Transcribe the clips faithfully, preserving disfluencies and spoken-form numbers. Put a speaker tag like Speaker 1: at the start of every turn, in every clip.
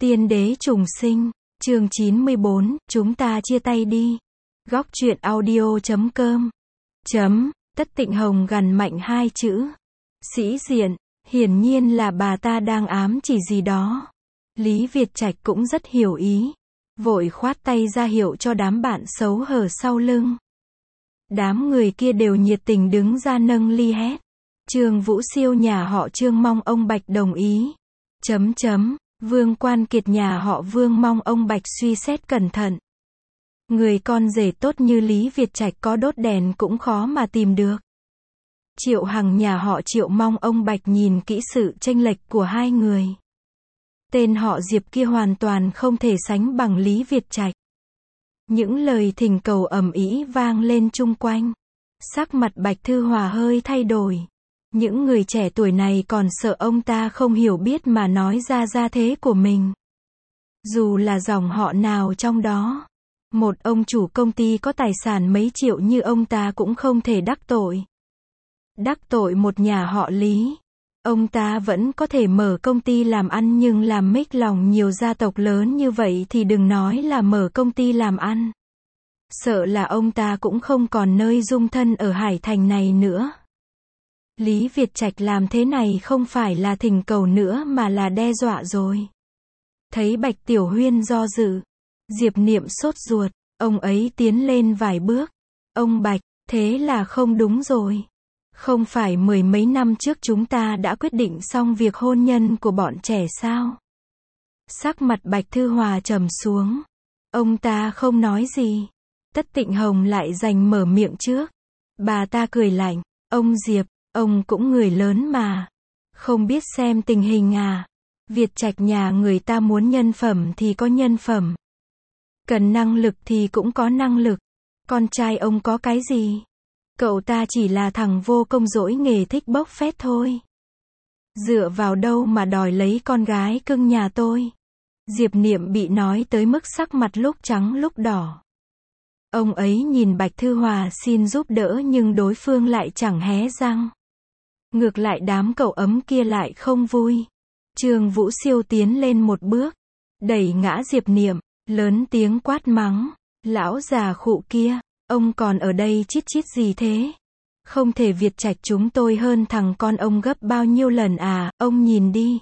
Speaker 1: Tiên đế trùng sinh, chương chín mươi bốn, chúng ta chia tay đi. Góc truyện audio chấm com. Chấm, Tất Tịnh Hồng gằn mạnh hai chữ. Sĩ diện, hiển nhiên là bà ta đang ám chỉ gì đó. Lý Việt Trạch cũng rất hiểu ý. Vội khoát tay ra hiệu cho đám bạn xấu hở sau lưng. Đám người kia đều nhiệt tình đứng ra nâng ly hét. Trương Vũ Siêu nhà họ Trương mong ông Bạch đồng ý. Chấm chấm. Vương Quan Kiệt nhà họ Vương mong ông Bạch suy xét cẩn thận. Người con rể tốt như Lý Việt Trạch có đốt đèn cũng khó mà tìm được. Triệu Hằng nhà họ Triệu mong ông Bạch nhìn kỹ sự chênh lệch của hai người. Tên họ Diệp kia hoàn toàn không thể sánh bằng Lý Việt Trạch. Những lời thỉnh cầu ầm ĩ vang lên chung quanh. Sắc mặt Bạch Thư Hòa hơi thay đổi. Những người trẻ tuổi này còn sợ ông ta không hiểu biết mà nói ra gia thế của mình. Dù là dòng họ nào trong đó, một ông chủ công ty có tài sản mấy triệu như ông ta cũng không thể đắc tội. Đắc tội một nhà họ Lý, ông ta vẫn có thể mở công ty làm ăn, nhưng làm mếch lòng nhiều gia tộc lớn như vậy thì đừng nói là mở công ty làm ăn. Sợ là ông ta cũng không còn nơi dung thân ở Hải Thành này nữa. Lý Việt Trạch làm thế này không phải là thỉnh cầu nữa mà là đe dọa rồi. Thấy Bạch Tiểu Huyên do dự, Diệp Niệm sốt ruột, ông ấy tiến lên vài bước. Ông Bạch, thế là không đúng rồi. Không phải mười mấy năm trước chúng ta đã quyết định xong việc hôn nhân của bọn trẻ sao? Sắc mặt Bạch Thư Hòa trầm xuống. Ông ta không nói gì. Tất Tịnh Hồng lại giành mở miệng trước. Bà ta cười lạnh, ông Diệp, ông cũng người lớn mà. Không biết xem tình hình à. Việt Trạch nhà người ta muốn nhân phẩm thì có nhân phẩm. Cần năng lực thì cũng có năng lực. Con trai ông có cái gì? Cậu ta chỉ là thằng vô công dỗi nghề thích bốc phét thôi. Dựa vào đâu mà đòi lấy con gái cưng nhà tôi? Diệp Niệm bị nói tới mức sắc mặt lúc trắng lúc đỏ. Ông ấy nhìn Bạch Thư Hòa xin giúp đỡ nhưng đối phương lại chẳng hé răng. Ngược lại đám cậu ấm kia lại không vui. Trương Vũ Siêu tiến lên một bước, đẩy ngã Diệp Niệm, lớn tiếng quát mắng. Lão già khụ kia, ông còn ở đây chít chít gì thế? Không thể Việt Trạch chúng tôi hơn thằng con ông gấp bao nhiêu lần à, ông nhìn đi.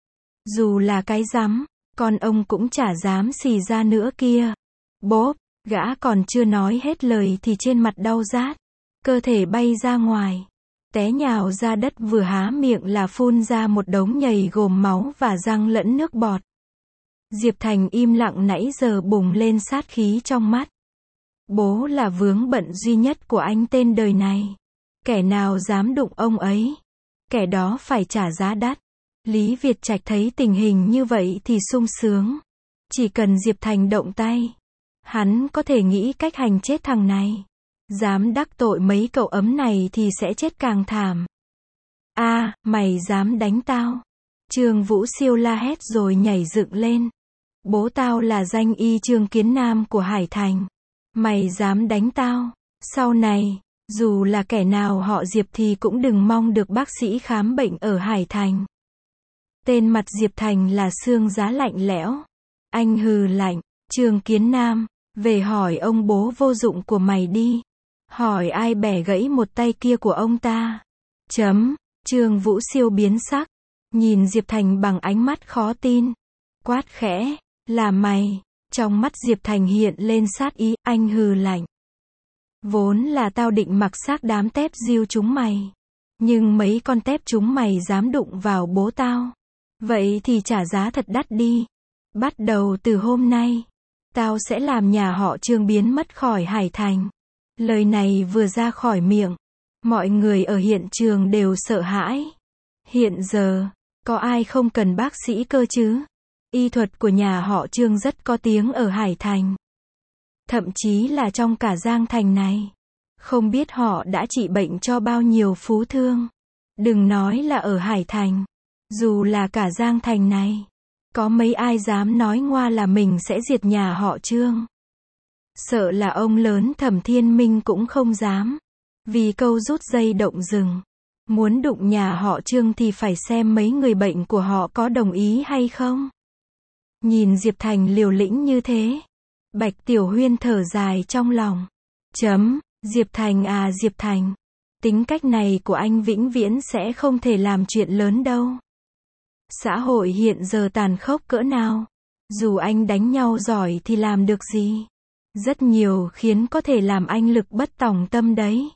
Speaker 1: Dù là cái rắm, con ông cũng chả dám xì ra nữa kia. Bốp, gã còn chưa nói hết lời thì trên mặt đau rát, cơ thể bay ra ngoài. Té nhào ra đất, vừa há miệng là phun ra một đống nhầy gồm máu và răng lẫn nước bọt. Diệp Thành im lặng nãy giờ bùng lên sát khí trong mắt. Bố là vướng bận duy nhất của anh tên đời này. Kẻ nào dám đụng ông ấy, kẻ đó phải trả giá đắt. Lý Việt Trạch thấy tình hình như vậy thì sung sướng. Chỉ cần Diệp Thành động tay, hắn có thể nghĩ cách hành chết thằng này. Dám đắc tội mấy cậu ấm này thì sẽ chết càng thảm. A, à, mày dám đánh tao? Trương Vũ Siêu la hét rồi nhảy dựng lên. Bố tao là danh y Trương Kiến Nam của Hải Thành. Mày dám đánh tao? Sau này, dù là kẻ nào họ Diệp thì cũng đừng mong được bác sĩ khám bệnh ở Hải Thành. Tên mặt Diệp Thành là xương giá lạnh lẽo. Anh hừ lạnh, Trương Kiến Nam, về hỏi ông bố vô dụng của mày đi. Hỏi ai bẻ gãy một tay kia của ông ta. Chấm, Trương Vũ Siêu biến sắc, nhìn Diệp Thành bằng ánh mắt khó tin. Quát khẽ, là mày. Trong mắt Diệp Thành hiện lên sát ý, anh hừ lạnh. Vốn là tao định mặc xác đám tép diêu chúng mày. Nhưng mấy con tép chúng mày dám đụng vào bố tao. Vậy thì trả giá thật đắt đi. Bắt đầu từ hôm nay, tao sẽ làm nhà họ Trương biến mất khỏi Hải Thành. Lời này vừa ra khỏi miệng, mọi người ở hiện trường đều sợ hãi. Hiện giờ, có ai không cần bác sĩ cơ chứ? Y thuật của nhà họ Trương rất có tiếng ở Hải Thành. Thậm chí là trong cả Giang Thành này. Không biết họ đã trị bệnh cho bao nhiêu phú thương. Đừng nói là ở Hải Thành. Dù là cả Giang Thành này, có mấy ai dám nói ngoa là mình sẽ diệt nhà họ Trương. Sợ là ông lớn Thẩm Thiên Minh cũng không dám. Vì câu rút dây động rừng. Muốn đụng nhà họ Trương thì phải xem mấy người bệnh của họ có đồng ý hay không. Nhìn Diệp Thành liều lĩnh như thế, Bạch Tiểu Huyên thở dài trong lòng. Chấm, Diệp Thành à Diệp Thành, tính cách này của anh vĩnh viễn sẽ không thể làm chuyện lớn đâu. Xã hội hiện giờ tàn khốc cỡ nào, dù anh đánh nhau giỏi thì làm được gì? Rất nhiều khiến có thể làm anh lực bất tòng tâm đấy.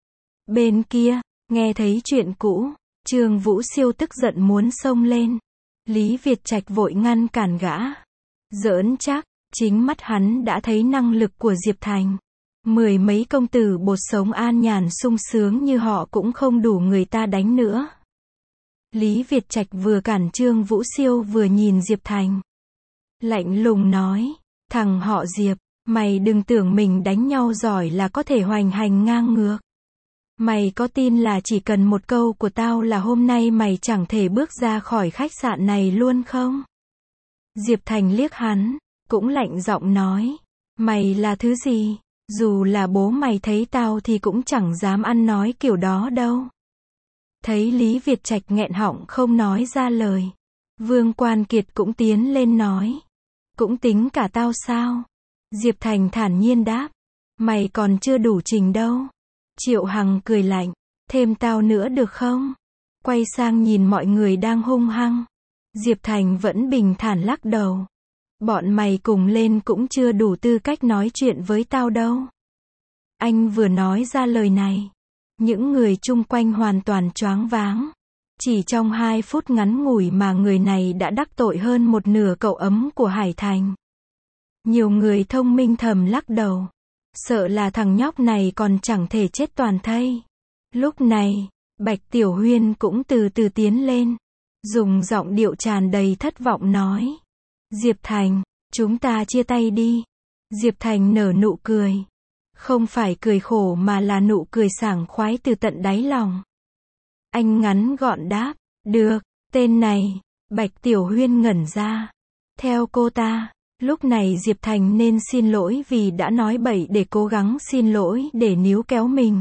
Speaker 1: Bên kia, nghe thấy chuyện cũ, Trương Vũ Siêu tức giận muốn xông lên. Lý Việt Trạch vội ngăn cản gã. Giỡn chắc, chính mắt hắn đã thấy năng lực của Diệp Thành. Mười mấy công tử bột sống an nhàn sung sướng như họ cũng không đủ người ta đánh nữa. Lý Việt Trạch vừa cản Trương Vũ Siêu vừa nhìn Diệp Thành. Lạnh lùng nói, thằng họ Diệp, mày đừng tưởng mình đánh nhau giỏi là có thể hoành hành ngang ngược. Mày có tin là chỉ cần một câu của tao là hôm nay mày chẳng thể bước ra khỏi khách sạn này luôn không? Diệp Thành liếc hắn, cũng lạnh giọng nói, mày là thứ gì? Dù là bố mày thấy tao thì cũng chẳng dám ăn nói kiểu đó đâu. Thấy Lý Việt Trạch nghẹn họng không nói ra lời, Vương Quan Kiệt cũng tiến lên nói, cũng tính cả tao sao? Diệp Thành thản nhiên đáp, mày còn chưa đủ trình đâu. Triệu Hằng cười lạnh, thêm tao nữa được không? Quay sang nhìn mọi người đang hung hăng. Diệp Thành vẫn bình thản lắc đầu. Bọn mày cùng lên cũng chưa đủ tư cách nói chuyện với tao đâu. Anh vừa nói ra lời này, những người chung quanh hoàn toàn choáng váng. Chỉ trong hai phút ngắn ngủi mà người này đã đắc tội hơn một nửa cậu ấm của Hải Thành. Nhiều người thông minh thầm lắc đầu. Sợ là thằng nhóc này còn chẳng thể chết toàn thây. Lúc này, Bạch Tiểu Huyên cũng từ từ tiến lên, dùng giọng điệu tràn đầy thất vọng nói. Diệp Thành, chúng ta chia tay đi. Diệp Thành nở nụ cười. Không phải cười khổ mà là nụ cười sảng khoái từ tận đáy lòng. Anh ngắn gọn đáp, được, tên này. Bạch Tiểu Huyên ngẩn ra. Theo cô ta, lúc này Diệp Thành nên xin lỗi vì đã nói bậy để cố gắng xin lỗi để níu kéo mình.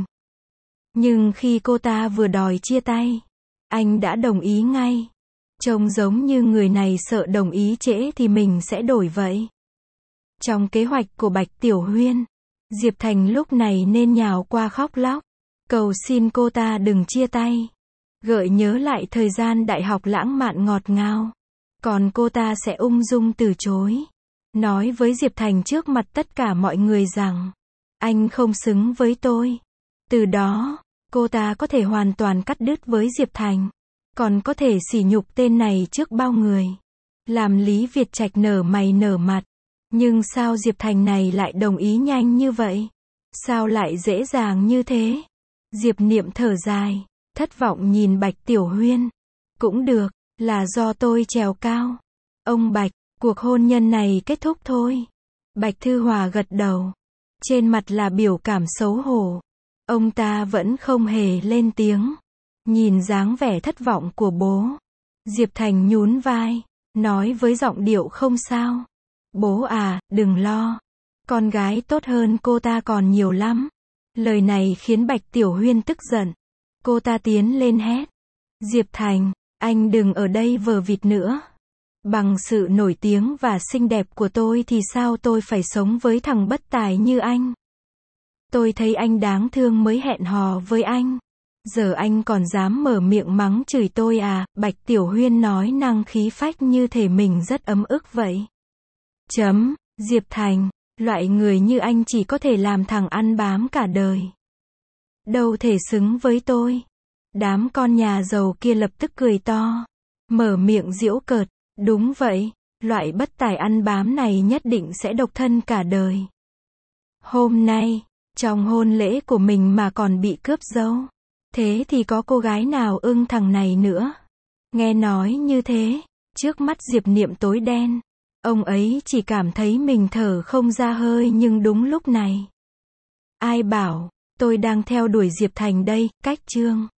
Speaker 1: Nhưng khi cô ta vừa đòi chia tay, anh đã đồng ý ngay. Trông giống như người này sợ đồng ý trễ thì mình sẽ đổi vậy. Trong kế hoạch của Bạch Tiểu Huyên, Diệp Thành lúc này nên nhào qua khóc lóc, cầu xin cô ta đừng chia tay. Gợi nhớ lại thời gian đại học lãng mạn ngọt ngào. Còn cô ta sẽ ung dung từ chối. Nói với Diệp Thành trước mặt tất cả mọi người rằng, anh không xứng với tôi. Từ đó, cô ta có thể hoàn toàn cắt đứt với Diệp Thành. Còn có thể sỉ nhục tên này trước bao người. Làm Lý Việt Trạch nở mày nở mặt. Nhưng sao Diệp Thành này lại đồng ý nhanh như vậy? Sao lại dễ dàng như thế? Diệp Niệm thở dài, thất vọng nhìn Bạch Tiểu Huyên. Cũng được, là do tôi trèo cao. Ông Bạch, cuộc hôn nhân này kết thúc thôi. Bạch Thư Hòa gật đầu. Trên mặt là biểu cảm xấu hổ. Ông ta vẫn không hề lên tiếng. Nhìn dáng vẻ thất vọng của bố. Diệp Thành nhún vai, nói với giọng điệu không sao. Bố à, đừng lo. Con gái tốt hơn cô ta còn nhiều lắm. Lời này khiến Bạch Tiểu Huyên tức giận. Cô ta tiến lên hét. Diệp Thành, anh đừng ở đây vờ vịt nữa. Bằng sự nổi tiếng và xinh đẹp của tôi thì sao tôi phải sống với thằng bất tài như anh? Tôi thấy anh đáng thương mới hẹn hò với anh. Giờ anh còn dám mở miệng mắng chửi tôi à? Bạch Tiểu Huyên nói năng khí phách như thể mình rất ấm ức vậy. Chấm, Diệp Thành, loại người như anh chỉ có thể làm thằng ăn bám cả đời. Đâu thể xứng với tôi. Đám con nhà giàu kia lập tức cười to. Mở miệng giễu cợt. Đúng vậy, loại bất tài ăn bám này nhất định sẽ độc thân cả đời. Hôm nay, trong hôn lễ của mình mà còn bị cướp dâu. Thế thì có cô gái nào ưng thằng này nữa? Nghe nói như thế, trước mắt Diệp Niệm tối đen. Ông ấy chỉ cảm thấy mình thở không ra hơi nhưng đúng lúc này. Ai bảo, tôi đang theo đuổi Diệp Thành đây, cách chương.